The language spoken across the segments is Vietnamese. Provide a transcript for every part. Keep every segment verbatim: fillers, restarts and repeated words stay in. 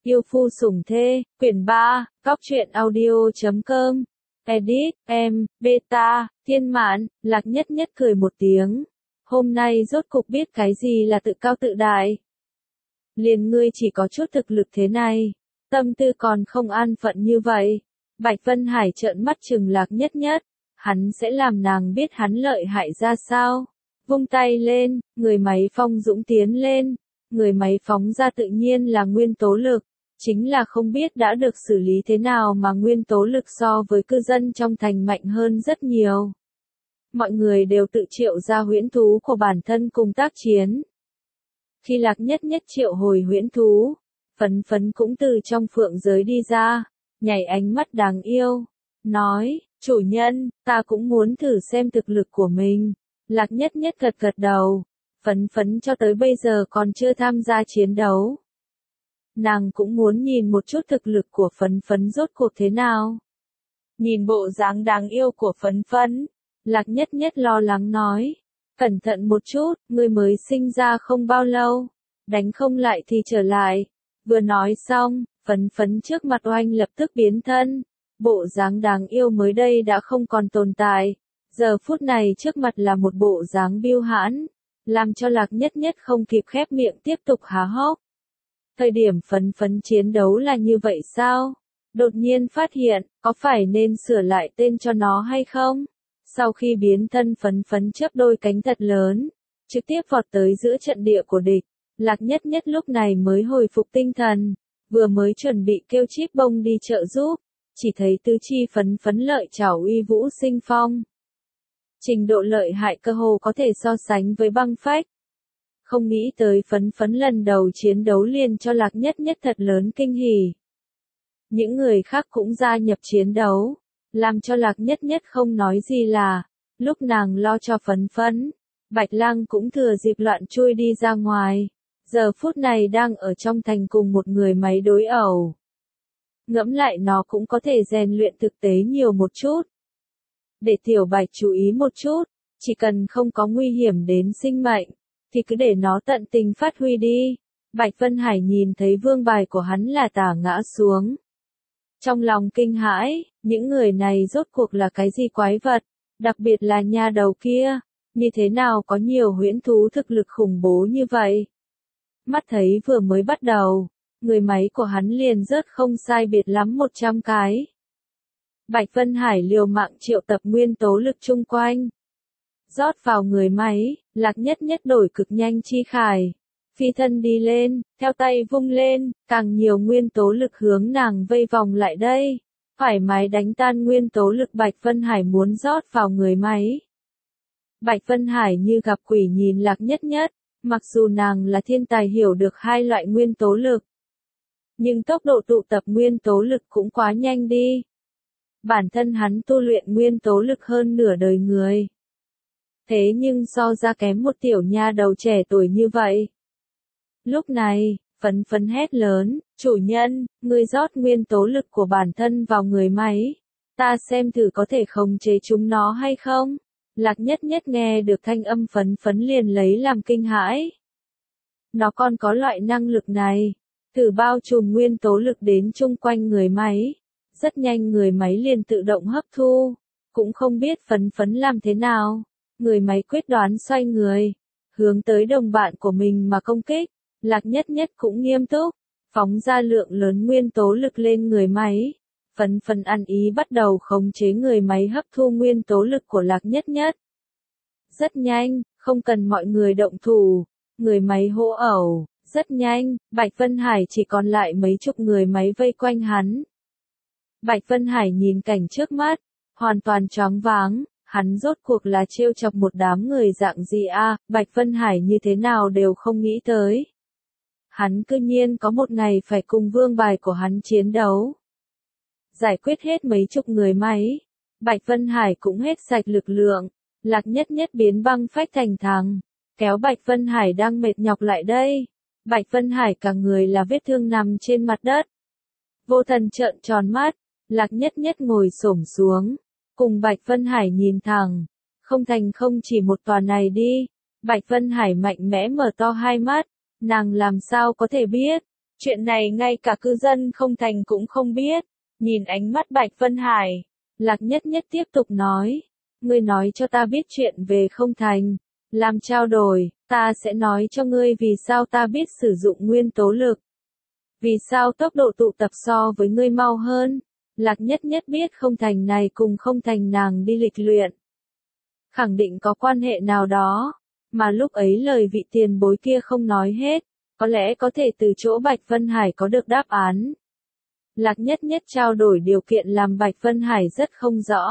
Yêu phu sủng thê, quyển ba, Cóc truyện audio chấm com. Edit, em, beta, thiên mạn, Lạc Nhất Nhất cười một tiếng. Hôm nay rốt cục biết cái gì là tự cao tự đại. Liền ngươi chỉ có chút thực lực thế này, tâm tư còn không an phận như vậy. Bạch Vân Hải trợn mắt trừng Lạc Nhất Nhất, hắn sẽ làm nàng biết hắn lợi hại ra sao. Vung tay lên, người máy phong dũng tiến lên, người máy phóng ra tự nhiên là nguyên tố lực, chính là không biết đã được xử lý thế nào mà nguyên tố lực so với cư dân trong thành mạnh hơn rất nhiều. Mọi người đều tự triệu ra huyễn thú của bản thân cùng tác chiến. Khi Lạc Nhất Nhất triệu hồi huyễn thú, Phấn Phấn cũng từ trong phượng giới đi ra, nhảy ánh mắt đáng yêu, nói, chủ nhân, ta cũng muốn thử xem thực lực của mình. Lạc Nhất Nhất gật gật đầu, Phấn Phấn cho tới bây giờ còn chưa tham gia chiến đấu. Nàng cũng muốn nhìn một chút thực lực của Phấn Phấn rốt cuộc thế nào. Nhìn bộ dáng đáng yêu của Phấn Phấn, Lạc Nhất Nhất lo lắng nói, cẩn thận một chút, ngươi mới sinh ra không bao lâu, đánh không lại thì trở lại. Vừa nói xong, Phấn Phấn trước mặt oanh lập tức biến thân, bộ dáng đáng yêu mới đây đã không còn tồn tại, giờ phút này trước mặt là một bộ dáng biêu hãn, làm cho Lạc Nhất Nhất không kịp khép miệng tiếp tục há hốc. Thời điểm Phấn Phấn chiến đấu là như vậy sao? Đột nhiên phát hiện, có phải nên sửa lại tên cho nó hay không? Sau khi biến thân Phấn Phấn chớp đôi cánh thật lớn, trực tiếp vọt tới giữa trận địa của địch. Lạc Nhất Nhất lúc này mới hồi phục tinh thần, vừa mới chuẩn bị kêu Chíp Bông đi trợ giúp, chỉ thấy tứ chi Phấn Phấn lợi chảo uy vũ sinh phong. Trình độ lợi hại cơ hồ có thể so sánh với băng phách. Không nghĩ tới Phấn Phấn lần đầu chiến đấu liền cho Lạc Nhất Nhất thật lớn kinh hỉ. Những người khác cũng gia nhập chiến đấu, làm cho Lạc Nhất Nhất không nói gì là, lúc nàng lo cho Phấn Phấn, Bạch Lang cũng thừa dịp loạn chui đi ra ngoài, giờ phút này đang ở trong thành cùng một người máy đối ẩu. Ngẫm lại nó cũng có thể rèn luyện thực tế nhiều một chút. Để Tiểu Bạch chú ý một chút, chỉ cần không có nguy hiểm đến sinh mệnh, thì cứ để nó tận tình phát huy đi. Bạch Vân Hải nhìn thấy vương bài của hắn là tả ngã xuống. Trong lòng kinh hãi, những người này rốt cuộc là cái gì quái vật, đặc biệt là nha đầu kia, như thế nào có nhiều huyễn thú thực lực khủng bố như vậy. Mắt thấy vừa mới bắt đầu, người máy của hắn liền rớt không sai biệt lắm một trăm cái. Bạch Vân Hải liều mạng triệu tập nguyên tố lực chung quanh. Rót vào người máy, Lạc Nhất Nhất đổi cực nhanh chi khải. Phi thân đi lên, theo tay vung lên, càng nhiều nguyên tố lực hướng nàng vây vòng lại đây. Thoải mái đánh tan nguyên tố lực Bạch Vân Hải muốn rót vào người máy. Bạch Vân Hải như gặp quỷ nhìn Lạc Nhất Nhất, mặc dù nàng là thiên tài hiểu được hai loại nguyên tố lực. Nhưng tốc độ tụ tập nguyên tố lực cũng quá nhanh đi. Bản thân hắn tu luyện nguyên tố lực hơn nửa đời người. Thế nhưng so ra kém một tiểu nha đầu trẻ tuổi như vậy. Lúc này, Phấn Phấn hét lớn, chủ nhân, ngươi rót nguyên tố lực của bản thân vào người máy. Ta xem thử có thể khống chế chúng nó hay không. Lạc Nhất Nhất nghe được thanh âm Phấn Phấn liền lấy làm kinh hãi. Nó còn có loại năng lực này, thử bao trùm nguyên tố lực đến chung quanh người máy. Rất nhanh người máy liền tự động hấp thu, cũng không biết Phấn Phấn làm thế nào. Người máy quyết đoán xoay người, hướng tới đồng bạn của mình mà công kích. Lạc Nhất Nhất cũng nghiêm túc, phóng ra lượng lớn nguyên tố lực lên người máy. Phấn Phấn ăn ý bắt đầu khống chế người máy hấp thu nguyên tố lực của Lạc Nhất Nhất. Rất nhanh, không cần mọi người động thủ, người máy hô ẩu, rất nhanh, Bạch Vân Hải chỉ còn lại mấy chục người máy vây quanh hắn. Bạch Vân Hải nhìn cảnh trước mắt, hoàn toàn choáng váng, hắn rốt cuộc là trêu chọc một đám người dạng gì a? Bạch Vân Hải như thế nào đều không nghĩ tới. Hắn cư nhiên có một ngày phải cùng vương bài của hắn chiến đấu. Giải quyết hết mấy chục người máy, Bạch Vân Hải cũng hết sạch lực lượng, Lạc Nhất Nhất biến băng phách thành thằng, kéo Bạch Vân Hải đang mệt nhọc lại đây. Bạch Vân Hải cả người là vết thương nằm trên mặt đất. Vô Thần trợn tròn mắt, Lạc Nhất Nhất ngồi xổm xuống, cùng Bạch Vân Hải nhìn thẳng, không thành không chỉ một tòa này đi. Bạch Vân Hải mạnh mẽ mở to hai mắt, nàng làm sao có thể biết, Chuyện này ngay cả cư dân không thành cũng không biết. Nhìn ánh mắt Bạch Vân Hải, Lạc Nhất Nhất tiếp tục nói. Ngươi nói cho ta biết chuyện về không thành. Làm trao đổi, ta sẽ nói cho ngươi vì sao ta biết sử dụng nguyên tố lực. Vì sao tốc độ tụ tập so với ngươi mau hơn. Lạc Nhất Nhất biết không thành này cùng không thành nàng đi lịch luyện. Khẳng định có quan hệ nào đó, mà lúc ấy lời vị tiền bối kia không nói hết, có lẽ có thể từ chỗ Bạch Vân Hải có được đáp án. Lạc Nhất Nhất trao đổi điều kiện làm Bạch Vân Hải rất không rõ.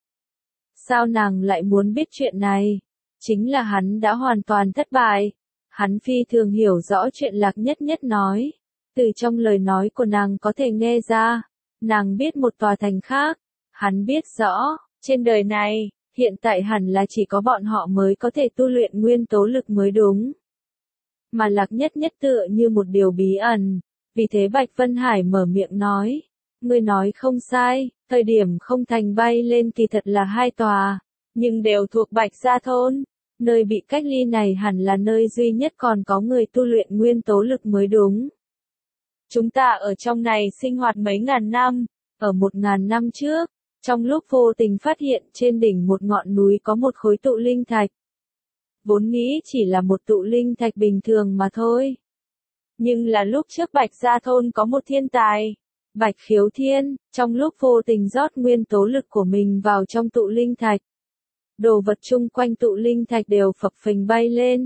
Sao nàng lại muốn biết chuyện này? Chính là hắn đã hoàn toàn thất bại. Hắn phi thường hiểu rõ chuyện Lạc Nhất Nhất nói. Từ trong lời nói của nàng có thể nghe ra, nàng biết một tòa thành khác. Hắn biết rõ, trên đời này, hiện tại hẳn là chỉ có bọn họ mới có thể tu luyện nguyên tố lực mới đúng. Mà Lạc Nhất Nhất tựa như một điều bí ẩn. Vì thế Bạch Vân Hải mở miệng nói. Ngươi nói không sai, thời điểm không thành bay lên kỳ thật là hai tòa, nhưng đều thuộc Bạch Gia Thôn. Nơi bị cách ly này hẳn là nơi duy nhất còn có người tu luyện nguyên tố lực mới đúng. Chúng ta ở trong này sinh hoạt mấy ngàn năm, ở một ngàn năm trước, trong lúc vô tình phát hiện trên đỉnh một ngọn núi có một khối tụ linh thạch. Vốn nghĩ chỉ là một tụ linh thạch bình thường mà thôi. Nhưng là lúc trước Bạch Gia Thôn có một thiên tài, Bạch Khiếu Thiên, trong lúc vô tình rót nguyên tố lực của mình vào trong tụ linh thạch. Đồ vật chung quanh tụ linh thạch đều phập phình bay lên.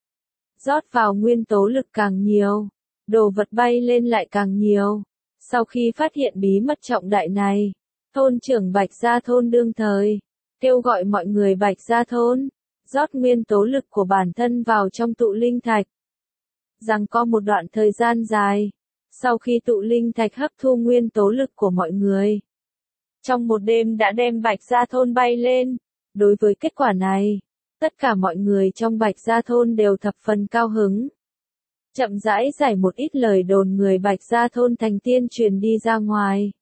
Rót vào nguyên tố lực càng nhiều, đồ vật bay lên lại càng nhiều. Sau khi phát hiện bí mật trọng đại này, thôn trưởng Bạch Gia Thôn đương thời, kêu gọi mọi người Bạch Gia Thôn, rót nguyên tố lực của bản thân vào trong tụ linh thạch. Rằng có một đoạn thời gian dài, sau khi tụ linh thạch hấp thu nguyên tố lực của mọi người, trong một đêm đã đem Bạch Gia Thôn bay lên. Đối với kết quả này, tất cả mọi người trong Bạch Gia Thôn đều thập phần cao hứng. Chậm rãi giải một ít lời đồn người Bạch Gia Thôn thành tiên truyền đi ra ngoài.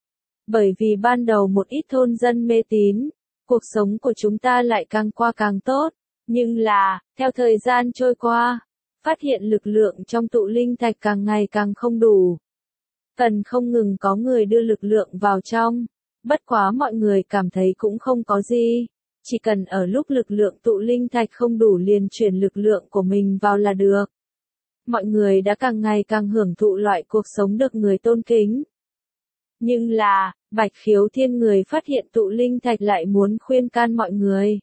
Bởi vì ban đầu một ít thôn dân mê tín, cuộc sống của chúng ta lại càng qua càng tốt. Nhưng là, theo thời gian trôi qua, phát hiện lực lượng trong tụ linh thạch càng ngày càng không đủ. Cần không ngừng có người đưa lực lượng vào trong. Bất quá mọi người cảm thấy cũng không có gì. Chỉ cần ở lúc lực lượng tụ linh thạch không đủ liền chuyển lực lượng của mình vào là được. Mọi người đã càng ngày càng hưởng thụ loại cuộc sống được người tôn kính. Nhưng là, Bạch Khiếu Thiên người phát hiện tụ linh thạch lại muốn khuyên can mọi người.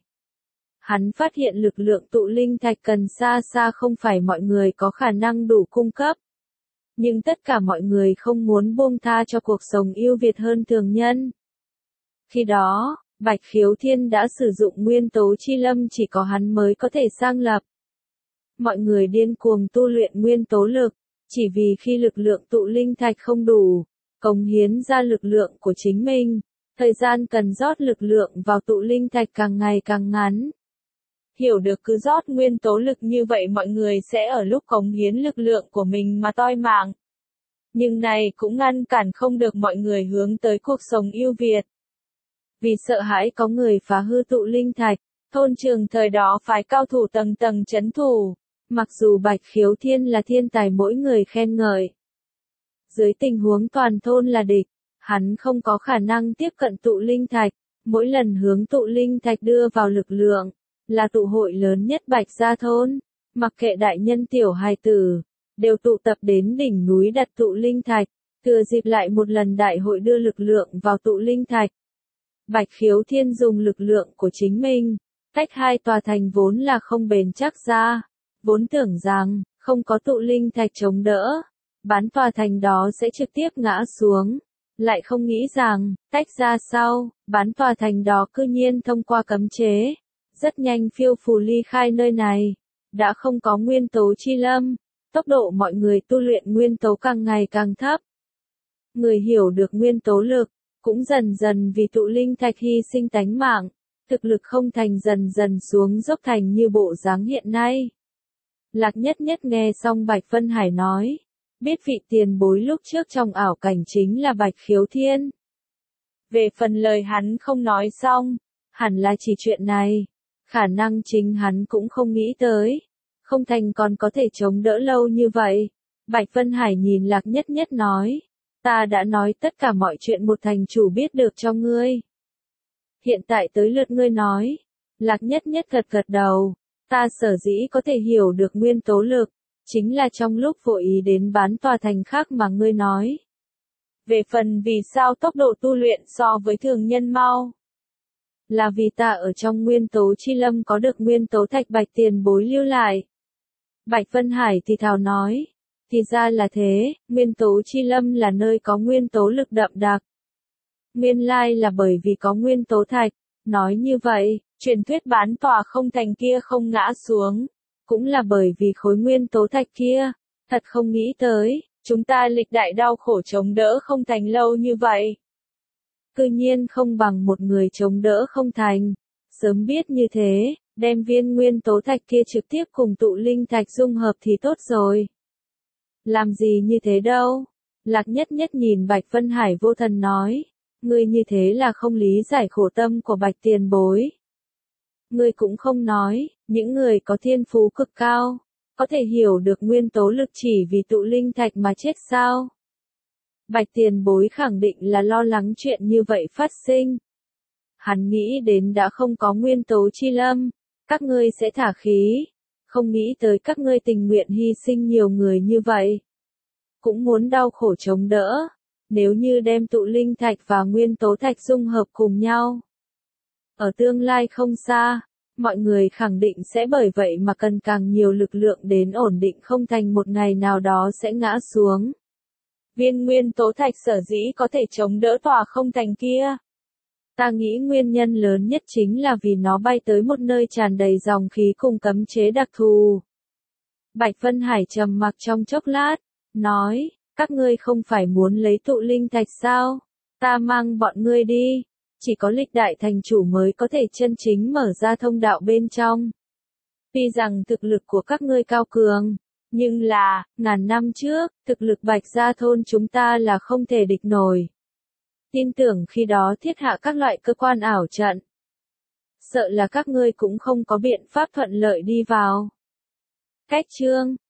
Hắn phát hiện lực lượng tụ linh thạch cần xa xa không phải mọi người có khả năng đủ cung cấp. Nhưng tất cả mọi người không muốn buông tha cho cuộc sống ưu việt hơn thường nhân. Khi đó, Bạch Khiếu Thiên đã sử dụng nguyên tố chi lâm chỉ có hắn mới có thể sang lập. Mọi người điên cuồng tu luyện nguyên tố lực, chỉ vì khi lực lượng tụ linh thạch không đủ, cống hiến ra lực lượng của chính mình, thời gian cần rót lực lượng vào tụ linh thạch càng ngày càng ngắn. Hiểu được cứ rót nguyên tố lực như vậy mọi người sẽ ở lúc cống hiến lực lượng của mình mà toi mạng. Nhưng này cũng ngăn cản không được mọi người hướng tới cuộc sống ưu việt. Vì sợ hãi có người phá hư tụ linh thạch, thôn trường thời đó phải cao thủ tầng tầng trấn thủ, mặc dù Bạch Khiếu Thiên là thiên tài mỗi người khen ngợi. Dưới tình huống toàn thôn là địch, hắn không có khả năng tiếp cận tụ linh thạch, mỗi lần hướng tụ linh thạch đưa vào lực lượng, là tụ hội lớn nhất Bạch Gia Thôn, mặc kệ đại nhân tiểu hài tử, đều tụ tập đến đỉnh núi đặt tụ linh thạch, thừa dịp lại một lần đại hội đưa lực lượng vào tụ linh thạch. Bạch Khiếu Thiên dùng lực lượng của chính mình, tách hai tòa thành vốn là không bền chắc ra, vốn tưởng rằng, không có tụ linh thạch chống đỡ, bán tòa thành đó sẽ trực tiếp ngã xuống, lại không nghĩ rằng, tách ra sau, bán tòa thành đó cư nhiên thông qua cấm chế, rất nhanh phiêu phù ly khai nơi này, đã không có nguyên tố chi lâm, tốc độ mọi người tu luyện nguyên tố càng ngày càng thấp. Người hiểu được nguyên tố lực, cũng dần dần vì tụ linh thạch hy sinh tánh mạng, thực lực không thành dần dần xuống dốc thành như bộ dáng hiện nay. Lạc Nhất Nhất nghe xong Bạch Vân Hải nói, biết vị tiền bối lúc trước trong ảo cảnh chính là Bạch Khiếu Thiên. Về phần lời hắn không nói xong, hẳn là chỉ chuyện này, khả năng chính hắn cũng không nghĩ tới, không thành còn có thể chống đỡ lâu như vậy, Bạch Vân Hải nhìn Lạc Nhất Nhất nói, ta đã nói tất cả mọi chuyện một thành chủ biết được cho ngươi. Hiện tại tới lượt ngươi nói. Lạc Nhất Nhất gật gật đầu, ta sở dĩ có thể hiểu được nguyên tố lực, chính là trong lúc vội ý đến bán tòa thành khác mà ngươi nói. Về phần vì sao tốc độ tu luyện so với thường nhân mau, là vì ta ở trong nguyên tố chi lâm có được nguyên tố thạch Bạch tiền bối lưu lại. Bạch Vân Hải thì thào nói, thì ra là thế, nguyên tố chi lâm là nơi có nguyên tố lực đậm đặc. Nguyên lai là bởi vì có nguyên tố thạch, nói như vậy, truyền thuyết bán tòa không thành kia không ngã xuống, cũng là bởi vì khối nguyên tố thạch kia, thật không nghĩ tới, chúng ta lịch đại đau khổ chống đỡ không thành lâu như vậy. Cư nhiên không bằng một người chống đỡ không thành, sớm biết như thế, đem viên nguyên tố thạch kia trực tiếp cùng tụ linh thạch dung hợp thì tốt rồi. Làm gì như thế đâu? Lạc Nhất Nhất nhìn Bạch Vân Hải vô thần nói, ngươi như thế là không lý giải khổ tâm của Bạch tiền bối. Ngươi cũng không nói, những người có thiên phú cực cao, có thể hiểu được nguyên tố lực chỉ vì tụ linh thạch mà chết sao? Bạch tiền bối khẳng định là lo lắng chuyện như vậy phát sinh. Hắn nghĩ đến đã không có nguyên tố chi lâm, các ngươi sẽ thả khí, không nghĩ tới các ngươi tình nguyện hy sinh nhiều người như vậy. Cũng muốn đau khổ chống đỡ, nếu như đem tụ linh thạch và nguyên tố thạch dung hợp cùng nhau. Ở tương lai không xa, mọi người khẳng định sẽ bởi vậy mà cần càng nhiều lực lượng đến ổn định không thành một ngày nào đó sẽ ngã xuống. Viên nguyên tố thạch sở dĩ có thể chống đỡ tòa không thành kia. Ta nghĩ nguyên nhân lớn nhất chính là vì nó bay tới một nơi tràn đầy dòng khí cùng cấm chế đặc thù. Bạch Vân Hải trầm mặc trong chốc lát, nói, các ngươi không phải muốn lấy tụ linh thạch sao? Ta mang bọn ngươi đi, chỉ có lịch đại thành chủ mới có thể chân chính mở ra thông đạo bên trong. Tuy rằng thực lực của các ngươi cao cường, nhưng là, ngàn năm trước, thực lực Bạch Gia thôn chúng ta là không thể địch nổi. Tin tưởng khi đó thiết hạ các loại cơ quan ảo trận. Sợ là các ngươi cũng không có biện pháp thuận lợi đi vào. Cách chương